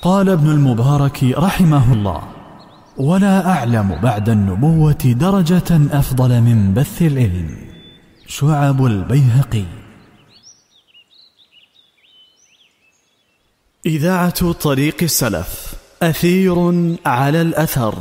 قال ابن المبارك رحمه الله: ولا أعلم بعد النبوة درجة أفضل من بث العلم. شعب البيهقي. إذاعة طريق السلف، أثير على الأثر.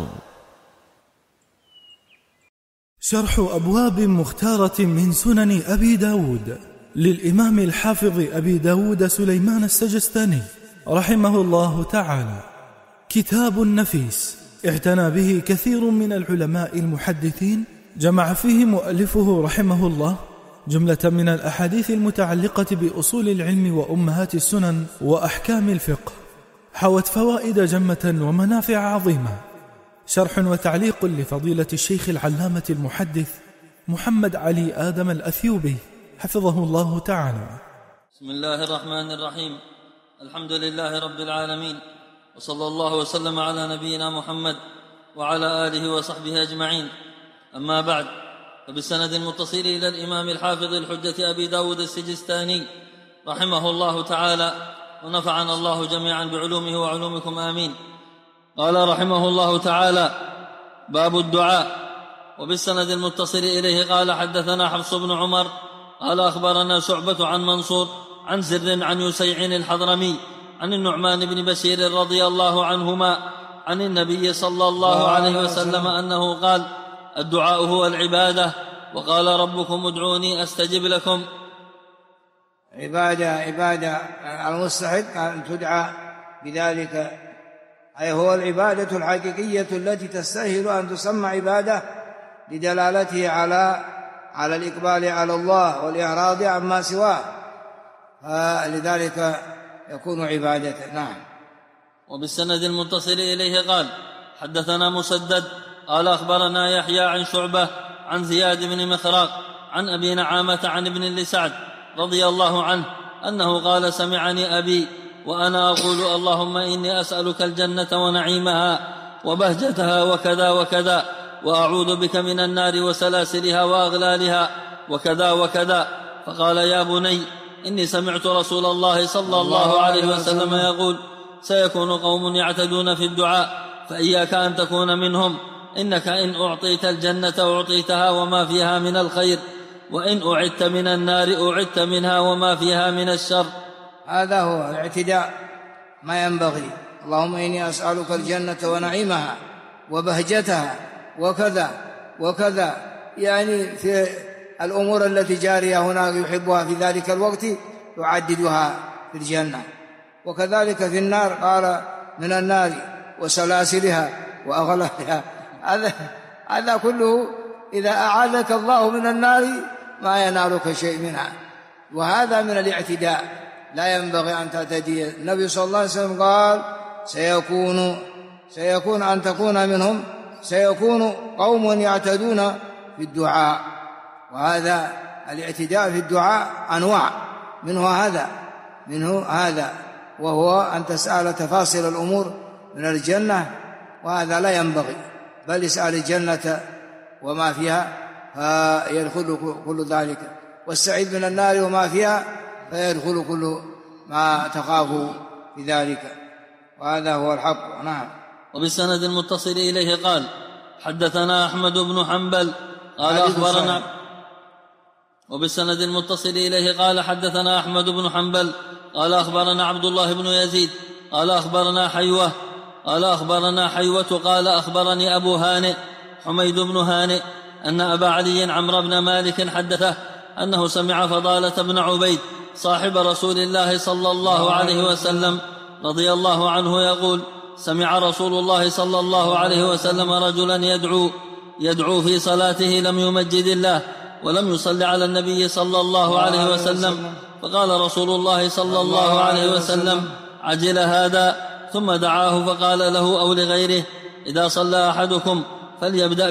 شرح أبواب مختارة من سنن أبي داود للإمام الحافظ أبي داود سليمان السجستاني رحمه الله تعالى. كتاب نفيس اعتنى به كثير من العلماء المحدثين، جمع فيه مؤلفه رحمه الله جملة من الأحاديث المتعلقة بأصول العلم وأمهات السنن وأحكام الفقه، حوت فوائد جمة ومنافع عظيمة. شرح وتعليق لفضيلة الشيخ العلامة المحدث محمد علي آدم الأثيوبي حفظه الله تعالى. بسم الله الرحمن الرحيم. الحمد لله رب العالمين، وصلى الله وسلم على نبينا محمد وعلى آله وصحبه أجمعين. أما بعد، فبالسند المتصل إلى الإمام الحافظ الحجة أبي داود السجستاني رحمه الله تعالى، ونفعنا الله جميعا بعلومه وعلومكم آمين. قال رحمه الله تعالى: باب الدعاء. وبالسند المتصل إليه قال: حدثنا حفص بن عمر قال: أخبرنا شعبة عن منصور عن زر عن يسيع الحضرمي عن النعمان بن بشير رضي الله عنهما عن النبي صلى الله عليه وسلم أنه قال: الدعاء هو العبادة، وقال ربكم ادعوني أستجب لكم. عبادة المستحق أن تدعى بذلك، أي هو العبادة الحقيقية التي تستاهل أن تسمى عبادة لدلالته على الإقبال على الله والإعراض عما سواه، فلذلك يكون عبادة. نعم. وبالسند المتصل إليه قال: حدثنا مسدد قال: أخبرنا يحيى عن شعبة عن زياد بن مخراق عن أبي نعامة عن ابن لسعد رضي الله عنه أنه قال: سمعني أبي وأنا أقول: اللهم إني أسألك الجنة ونعيمها وبهجتها وكذا وكذا، وأعوذ بك من النار وسلاسلها وأغلالها وكذا وكذا. فقال: يا بني، إني سمعت رسول الله صلى الله عليه وسلم يقول: سيكون قوم يعتدون في الدعاء، فإياك أن تكون منهم، إنك إن أعطيت الجنة أعطيتها وما فيها من الخير، وإن أعدت من النار أعدت منها وما فيها من الشر. هذا هو الاعتداء، ما ينبغي. اللهم إني أسألك الجنة ونعيمها وبهجتها وكذا وكذا، يعني في الأمور التي جارية هناك يحبها في ذلك الوقت يعددها في الجنة، وكذلك في النار قال: من النار وسلاسلها وأغلالها. هذا كله إذا أعاذك الله من النار ما ينالك شيء منها، وهذا من الاعتداء، لا ينبغي أن تعتدي. النبي صلى الله عليه وسلم قال: سيكون أن تكون منهم، سيكون قوم يعتدون في الدعاء. وهذا الاعتداء في الدعاء أنواع، منه هذا وهو أن تسأل تفاصيل الأمور من الجنة، وهذا لا ينبغي، بل اسأل الجنة وما فيها فيدخل كل ذلك، واستعيذ من النار وما فيها فيدخل كل ما تخاف في ذلك، وهذا هو الحق. نعم. وبالسند المتصل إليه قال: حدثنا أحمد بن حنبل قال أخبرنا. وبالسند المتصل إليه قال: حدثنا أحمد بن حنبل قال أخبرنا عبد الله بن يزيد قال أخبرنا حيوة قال أخبرني أبو هانئ حميد بن هانئ أن أبا علي عمرو بن مالك حدثه أنه سمع فضالة بن عبيد صاحب رسول الله صلى الله عليه وسلم رضي الله عنه يقول: سمع رسول الله صلى الله عليه وسلم رجلا يدعو في صلاته لم يمجد الله ولم يصل على النبي صلى الله عليه وسلم، فقال رسول الله صلى الله عليه وسلم: عجل هذا، ثم دعاه فقال له أو لغيره: إذا صلى أحدكم فليبدأ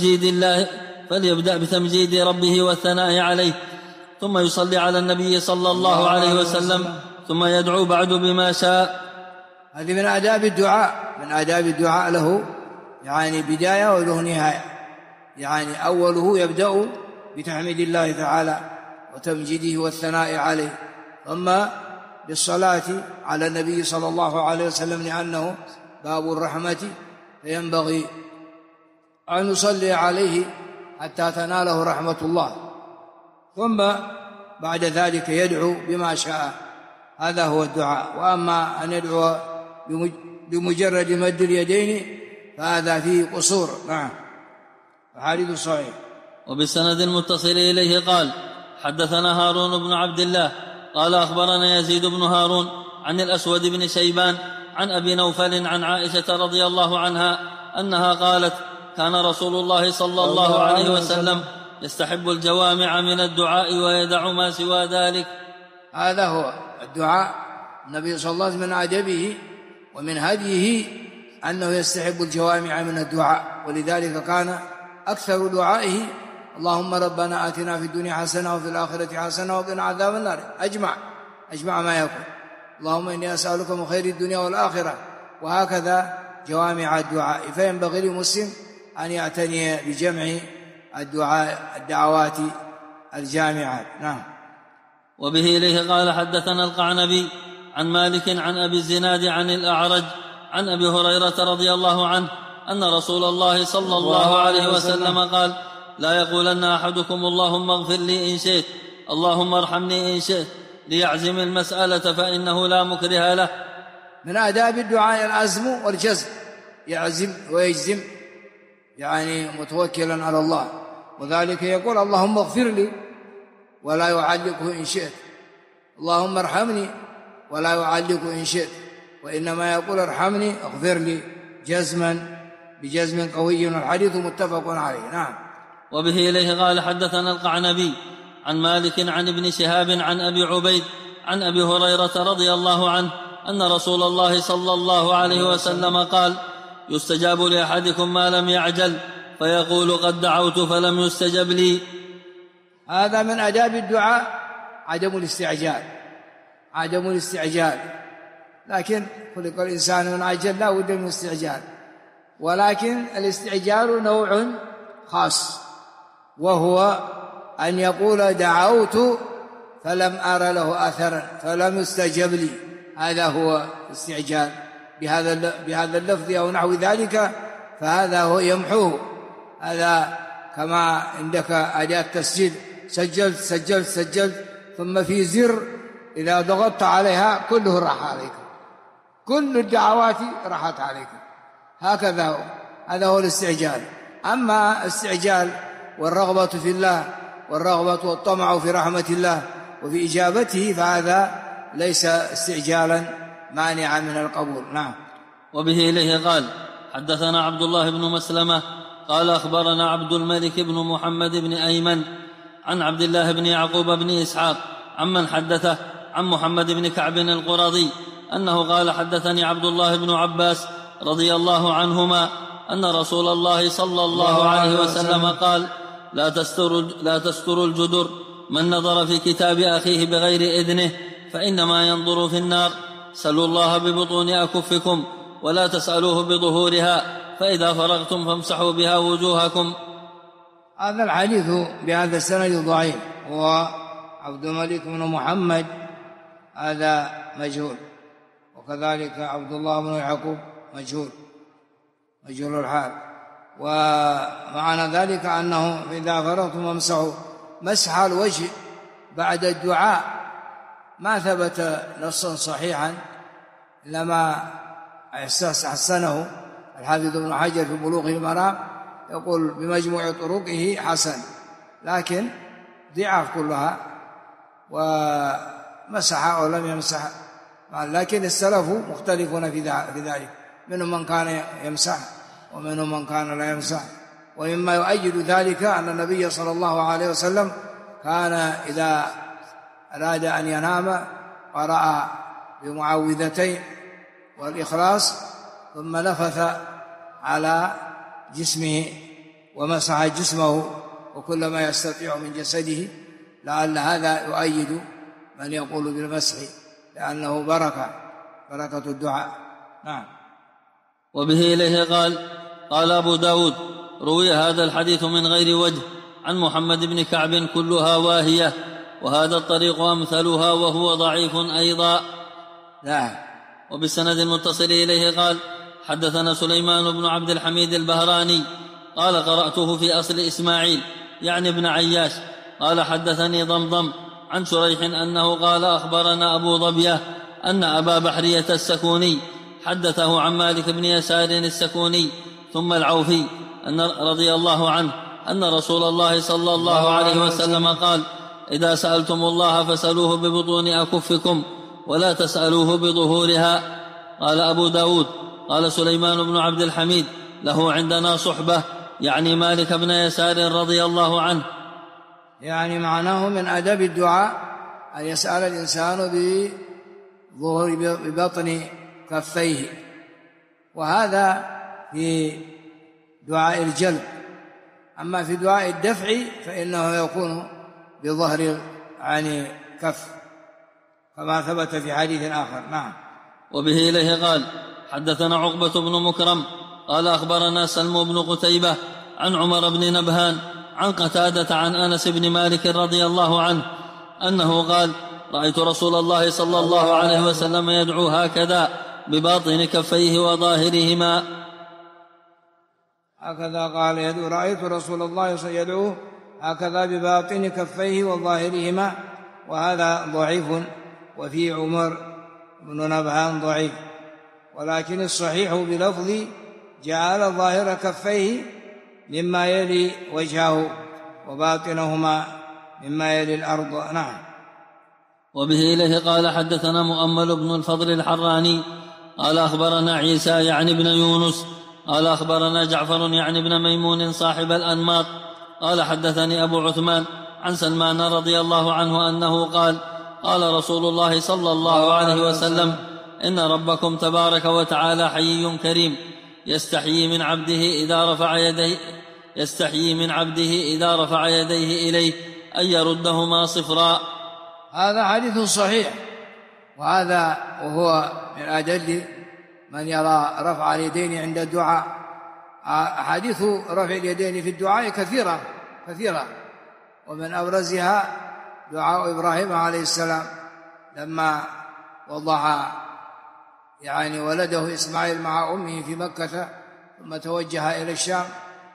بتمجيد ربه والثناء عليه، ثم يصلي على النبي صلى الله عليه وسلم، ثم يدعو بعد بما شاء. هذه من آداب الدعاء له يعني بداية وله نهاية، يعني أوله يبدأ بتحميد الله تعالى وتمجيده والثناء عليه، ثم بالصلاة على النبي صلى الله عليه وسلم لأنه باب الرحمة، فينبغي أن نصلي عليه حتى تناله رحمة الله، ثم بعد ذلك يدعو بما شاء. هذا هو الدعاء. وأما أن يدعو بمجرد مد اليدين فهذا فيه قصور. نعم، الحديث صحيح. وبالسند المتصل إليه قال: حدثنا هارون بن عبد الله قال أخبرنا يزيد بن هارون عن الأسود بن شيبان عن أبي نوفل عن عائشة رضي الله عنها أنها قالت: كان رسول الله صلى الله عليه وسلم يستحب الجوامع من الدعاء ويدع ما سوى ذلك. هذا هو الدعاء. النبي صلى الله عليه وسلم من أدبه ومن هديه أنه يستحب الجوامع من الدعاء، ولذلك كان أكثر دعائه: اللهم ربنا آتنا في الدنيا حسنة وفي الآخرة حسنة وقنا عذاب النار. أجمع ما يكون: اللهم إني أسألك من خير الدنيا والآخرة، وهكذا جوامع الدعاء. فينبغي للمسلم أن يعتني بجمع الدعوات الجامعات. نعم. وبه إليه قال: حدثنا القعنبي عن مالك عن أبي الزناد عن الأعرج عن أبي هريرة رضي الله عنه أن رسول الله صلى الله عليه وسلم قال: لا يقولن أحدكم اللهم اغفر لي إن شئت، اللهم ارحمني إن شئت، ليعزم المسألة فإنه لا مكره له. من آداب الدعاء العزم والجزم، يعزم ويجزم، يعني متوكلا على الله، وذلك يقول: اللهم اغفر لي، ولا يعلقه إن شئت، اللهم ارحمني، ولا يعلقه إن شئت، وإنما يقول: ارحمني، اغفر لي، جزما بجزم قوي. والحديث متفق عليه. نعم. وبه إليه قال: حدثنا القعنبي عن مالك عن ابن شهاب عن أبي عبيد عن أبي هريرة رضي الله عنه أن رسول الله صلى الله عليه وسلم قال: يستجاب لأحدكم ما لم يعجل، فيقول: قد دعوت فلم يستجب لي. هذا من آداب الدعاء عدم الاستعجال. لكن خلق الإنسان من عجل، لا بد من الاستعجال، ولكن الاستعجال نوع خاص، وهو أن يقول: دعوت فلم أرى له أثرا فلم يستجب لي. هذا هو الاستعجال بهذا اللفظ أو نحو ذلك، فهذا هو يمحوه. هذا كما عندك أداة تسجيل، سجلت ثم في زر إذا ضغطت عليها كله راح عليك، كل الدعوات راحت عليك. هذا هو الاستعجال. أما الاستعجال والرغبة في الله والرغبة والطمع في رحمة الله وفي إجابته، فهذا ليس استعجالا مانعا من القبول. نعم. وبه إليه قال: حدثنا عبد الله بن مسلمة قال: أخبرنا عبد الملك بن محمد بن أيمن عن عبد الله بن يعقوب بن إسحاق عمن حدثه عن محمد بن كعب القرظي أنه قال: حدثني عبد الله بن عباس رضي الله عنهما أن رسول الله صلى الله عليه وسلم قال: لا تستر الجدر، من نظر في كتاب أخيه بغير إذنه فإنما ينظر في النار، سلوا الله ببطون أكفكم ولا تسألوه بظهورها، فإذا فرغتم فامسحوا بها وجوهكم. هذا الحديث بهذا السند ضعيف، هو عبد الملك بن محمد هذا مجهول، وكذلك عبد الله بن يعقوب مجهول الحال. ومعنى ذلك أنه إذا فرغتم فامسحوا، مسح الوجه بعد الدعاء ما ثبت نصا صحيحا، لما حسنه الحافظ ابن حجر في بلوغ المرام، يقول بمجموع طرقه حسن، لكن ضعاف كلها، ومسح أو لم يمسح. لكن السلف مختلفون في ذلك، منهم من كان يمسح ومنهم من كان لا يمسح. ومما يؤيد ذلك أن النبي صلى الله عليه وسلم كان إذا أراد أن ينام قرأ بمعوذتين والإخلاص، ثم نفث على جسمه ومسح جسمه وكل ما يستطيع من جسده، لعل هذا يؤيد من يقول بالمسح، لأنه بركة الدعاء. نعم. وبه إليه قال أبو داود: روي هذا الحديث من غير وجه عن محمد بن كعب كلها واهية، وهذا الطريق أمثلها وهو ضعيف أيضا. لا. وبالسند المتصل إليه قال حدثنا سليمان بن عبد الحميد البهراني قال قرأته في أصل إسماعيل يعني ابن عياش قال حدثني ضمضم عن شريح أنه قال أخبرنا أبو ظبية أن أبا بحرية السكوني حدثه عن مالك بن يسار السكوني ثم العوفي أن رضي الله عنه أن رسول الله صلى الله عليه وسلم قال إذا سألتم الله فسألوه ببطون أكفكم ولا تسألوه بظهورها. قال أبو داود قال سليمان بن عبد الحميد له عندنا صحبة يعني مالك بن يسار رضي الله عنه. يعني معناه من أدب الدعاء أن يسأل الإنسان ببطن كفيه، وهذا في دعاء الجلب. أما في دعاء الدفع فإنه يكون بظهر يعني كف كما ثبت في حديث آخر. نعم. وبه إليه قال حدثنا عقبة بن مكرم قال أخبرنا سلم بن قتيبة عن عمر بن نبهان عن قتادة عن أنس بن مالك رضي الله عنه أنه قال رأيت رسول الله صلى الله عليه وسلم يدعو هكذا بباطن كفيه وظاهرهما. هكذا قال يدعو رأيت رسول الله يدعو هكذا بباطن كفيه وظاهرهما، وهذا ضعيف، وفي عمر بن نبهان ضعيف، ولكن الصحيح بلفظ جعل ظاهر كفيه مما يلي وجهه وباطنهما مما يلي الأرض. نعم. وبه إليه قال حدثنا مؤمل بن الفضل الحراني قال أخبرنا عيسى يعني بن يونس قال أخبرنا جعفر يعني بن ميمون صاحب الأنماط قال حدثني أبو عثمان عن سلمان رضي الله عنه أنه قال قال رسول الله صلى الله عليه وسلم إن ربكم تبارك وتعالى حيي كريم يستحيي من عبده إذا رفع يديه إليه أن يردهما صفرا. هذا حديث صحيح، وهو من أدل من يرى رفع اليدين عند الدعاء. أحاديث رفع اليدين في الدعاء كثيرة، ومن أبرزها دعاء إبراهيم عليه السلام لما وضع يعني ولده إسماعيل مع أمه في مكة، ثم توجه إلى الشام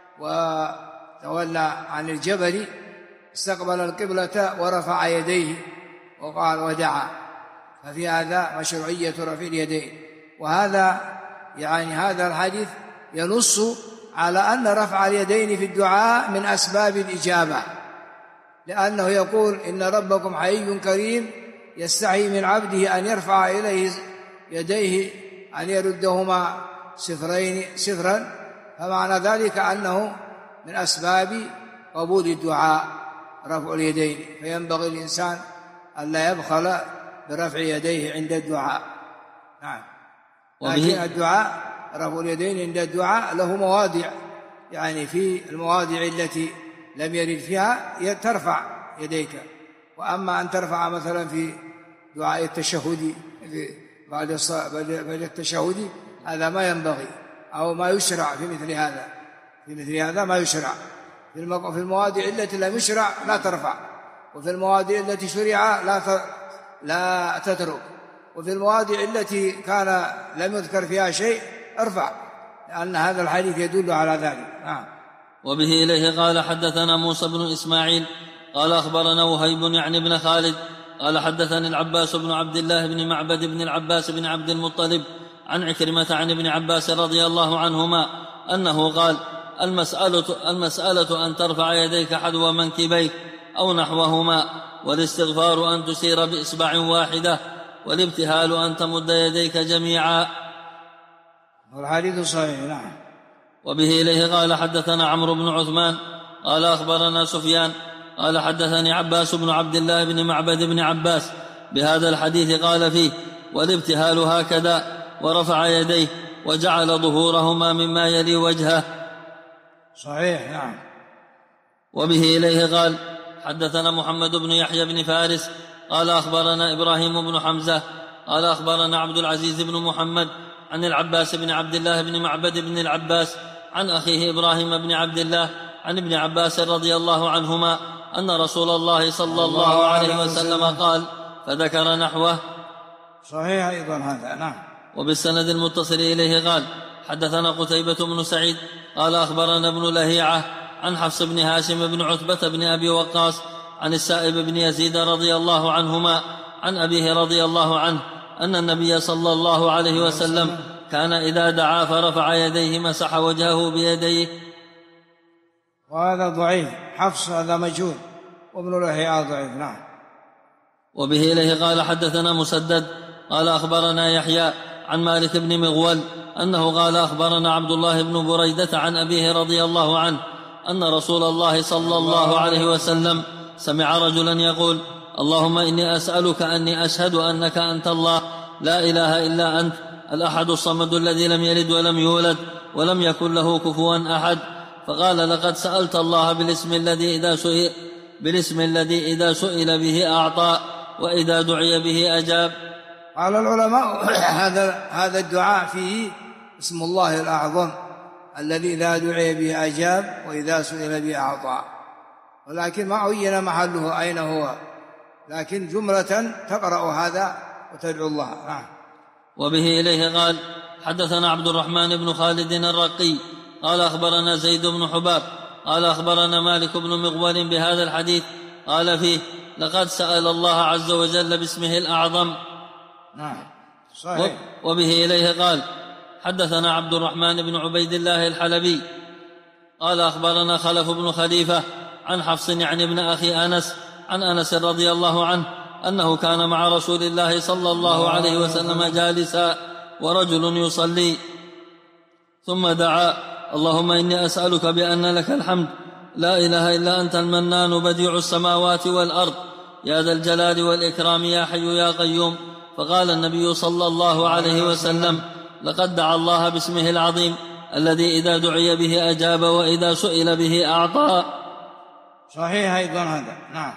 وتولى عن الجبل، استقبل القبلة ورفع يديه وقال ودعا. ففي هذا مشروعية رفع اليدين، وهذا يعني هذا الحديث ينص على أن رفع اليدين في الدعاء من أسباب الإجابة، لأنه يقول إن ربكم حي كريم يستحي من عبده أن يرفع إليه يديه أن يردهما صفرا، فمعنى ذلك أنه من أسباب قبول الدعاء رفع اليدين، فينبغي الإنسان أن لا يبخل برفع يديه عند الدعاء. نعم. لكن الدعاء رفع اليدين عند الدعاء له مواضع، يعني في المواضع التي لم يرد فيها ترفع يديك، وأما أن ترفع مثلا في دعاء التشهد بعد التشهد هذا ما ينبغي أو ما يشرع في مثل هذا ما يشرع. في المواضع التي لم يشرع لا ترفع، وفي المواضع التي شرع لا تترك، وفي المواضع التي كان لم يذكر فيها شيء ارفع، لأن هذا الحديث يدل على ذلك. نعم. وبه إليه قال حدثنا موسى بن إسماعيل قال أخبرنا وهيب يعني بن خالد قال حدثني العباس بن عبد الله بن معبد بن العباس بن عبد المطلب عن عكرمة عن ابن عباس رضي الله عنهما أنه قال المسألة أن ترفع يديك حذو منكبيك أو نحوهما، والاستغفار أن تسير بإصبع واحدة، والابتهال أن تمد يديك جميعا. والحديث صحيح. نعم. وبه إليه قال حدثنا عمرو بن عثمان قال أخبرنا سفيان قال حدثني عباس بن عبد الله بن معبد بن عباس بهذا الحديث قال فيه والابتهال هكذا، ورفع يديه وجعل ظهورهما مما يلي وجهه. صحيح. نعم. وبه إليه قال حدثنا محمد بن يحيى بن فارس قال أخبرنا إبراهيم بن حمزة قال أخبرنا عبد العزيز بن محمد عن العباس بن عبد الله بن معبد بن العباس عن أخيه إبراهيم بن عبد الله عن ابن عباس رضي الله عنهما أن رسول الله صلى الله عليه وسلم قال، فذكر نحوه. صحيح أيضا هذا. نعم. وبالسند المتصل إليه قال: حدثنا قتيبة بن سعيد قال أخبرنا ابن لهيعة عن حفص بن هاشم بن عتبة بن أبي وقاص عن السائب بن يزيد رضي الله عنهما عن أبيه رضي الله عنه أن النبي صلى الله عليه وسلم كان إذا دعا فرفع يديه مسح وجهه بيديه. وهذا ضعيف، حفص هذا مجهول، وابن لهيعة ضعيف. نعم. وبه إليه قال: حدثنا مسدد قال أخبرنا يحيى عن مالك بن مغول أنه قال: أخبرنا عبد الله بن بريدة عن أبيه رضي الله عنه أن رسول الله صلى الله عليه وسلم سمع رجلا يقول: اللهم إني أسألك أني أشهد أنك أنت الله لا إله إلا أنت الأحد الصمد الذي لم يلد ولم يولد ولم يكن له كفوا أحد. فقال: لقد سألت الله بالاسم الذي إذا سئل به أعطى وإذا دعي به أجاب. قال العلماء: هذا الدعاء فيه اسم الله الأعظم الذي إذا دعي به أجاب وإذا سئل به أعطى، ولكن ما عين محله أين هو، لكن جملة تقرأ هذا وتدعو الله. نعم. وبه إليه قال: حدثنا عبد الرحمن بن خالد الرقي قال أخبرنا زيد بن حباب قال أخبرنا مالك بن مغول بهذا الحديث قال فيه: لقد سأل الله عز وجل باسمه الأعظم. نعم. صحيح. وبه إليه قال: حدثنا عبد الرحمن بن عبيد الله الحلبي قال أخبرنا خلف بن خليفة عن حفص يعني ابن أخي أنس عن أنس رضي الله عنه أنه كان مع رسول الله صلى الله عليه وسلم جالسا ورجل يصلي ثم دعا: اللهم إني أسألك بأن لك الحمد لا إله إلا أنت المنان بديع السماوات والأرض يا ذا الجلال والإكرام يا حي يا قيوم. فقال النبي صلى الله عليه وسلم: لقد دعا الله باسمه العظيم الذي إذا دعي به أجاب وإذا سئل به أعطى. صحيح أيضا هذا. نعم.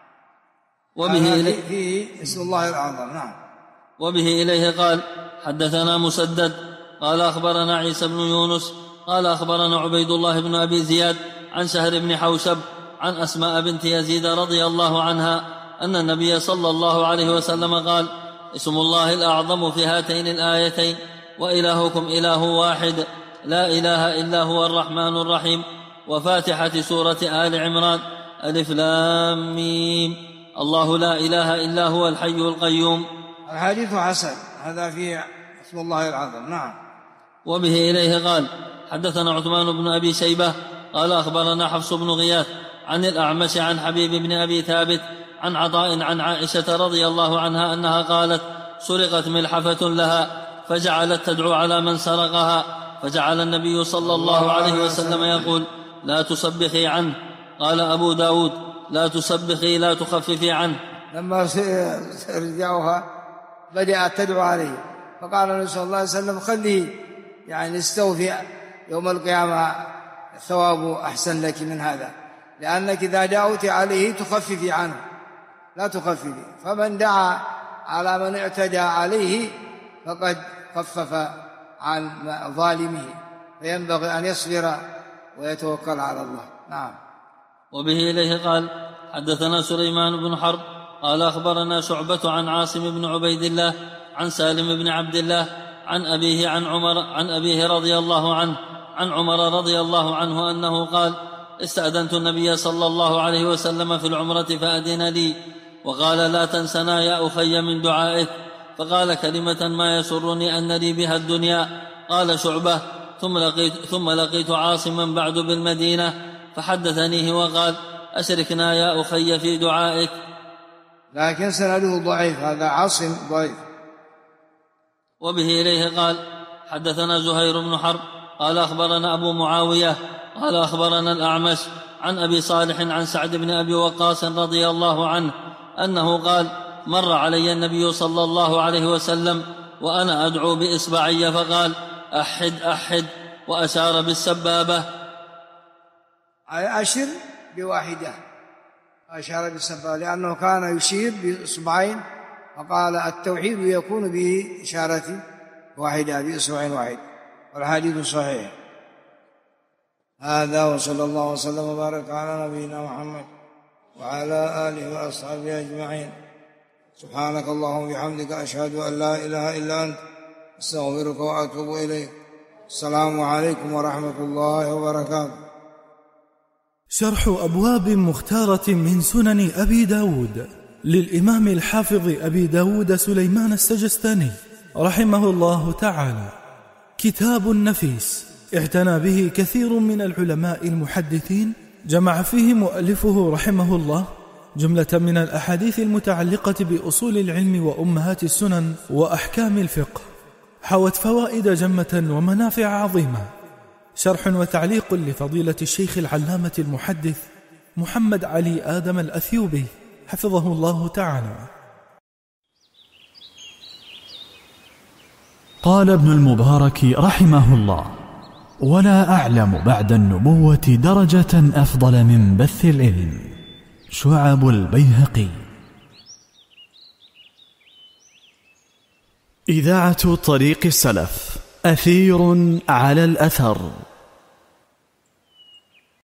وبه فيه اسم الله الأعظم. نعم. وبه إليه قال: حدثنا مسدد قال أخبرنا عيسى بن يونس قال أخبرنا عبيد الله بن أبي زياد عن سهر بن حوشب عن أسماء بنت يزيد رضي الله عنها أن النبي صلى الله عليه وسلم قال: اسم الله الأعظم في هاتين الآيتين: وإلهكم إله واحد لا إله إلا هو الرحمن الرحيم، وفاتحة سورة آل عمران: ألف لام ميم، الله لا إله إلا هو الحي القيوم. الحديث حسن، هذا فيه اسم الله العظم. نعم. وبه إليه قال: حدثنا عثمان بن أبي شيبة قال أخبرنا حفص بن غياث عن الأعمش عن حبيب بن أبي ثابت عن عطاء عن عائشة رضي الله عنها أنها قالت: سرقت ملحفة لها فجعلت تدعو على من سرقها، فجعل النبي صلى الله عليه وسلم يقول: لا تسبخي عنه. قال أبو داود: لا تسبخي لا تخففي عنه. لما رجعوها بدأت تدعو عليه، فقال النبي صلى الله عليه وسلم: خليه يعني استوفي يوم القيامة الثواب أحسن لك من هذا، لأنك إذا دعوت عليه تخففي عنه، لا تخففي. فمن دعا على من اعتدى عليه فقد خفف عن ظالمه، فينبغي أن يصبر ويتوكل على الله. نعم. وبه إليه قال: حدثنا سليمان بن حرب قال أخبرنا شعبة عن عاصم بن عبيد الله عن سالم بن عبد الله عن أبيه عن أبيه رضي الله عنه عن عمر رضي الله عنه أنه قال: استأذنت النبي صلى الله عليه وسلم في العمرة فأذن لي وقال: لا تنسنا يا أخي من دعائك. فقال كلمة ما يسرني أن لي بها الدنيا. قال شعبة: ثم لقيت عاصما بعد بالمدينة فحدثنيه وقال: أشركنا يا أخي في دعائك. لكن سنده ضعيف، هذا عاصم ضعيف. وبه إليه قال: حدثنا زهير بن حرب قال أخبرنا أبو معاوية قال أخبرنا الأعمش عن أبي صالح عن سعد بن أبي وقاص رضي الله عنه أنه قال: مر علي النبي صلى الله عليه وسلم وأنا أدعو بإصبعي فقال: أحد أحد، وأشار بالسبابة. أشر بواحدة، أشار بالسبابة، لأنه كان يشير بإصبعين، فقال: التوحيد يكون بإشارة واحدة بإصبع واحد. والحديث صحيح. هذا، وصلى الله وسلم وبارك على نبينا محمد وعلى آله وأصحابه أجمعين. سبحانك اللهم وبحمدك، أشهد أن لا إله إلا أنت، أستغفرك وأتوب إليك. السلام عليكم ورحمة الله وبركاته. شرح أبواب مختارة من سنن أبي داود للإمام الحافظ أبي داود سليمان السجستاني رحمه الله تعالى، كتاب نفيس اعتنى به كثير من العلماء المحدثين، جمع فيه مؤلفه رحمه الله جملة من الأحاديث المتعلقة بأصول العلم وأمهات السنن وأحكام الفقه، حوت فوائد جمة ومنافع عظيمة. شرح وتعليق لفضيلة الشيخ العلامة المحدث محمد علي آدم الأثيوبي حفظه الله تعالى. قال ابن المبارك رحمه الله: ولا أعلم بعد النبوة درجة أفضل من بث العلم. شعب البيهقي. إذاعة طريق السلف، أثير على الأثر.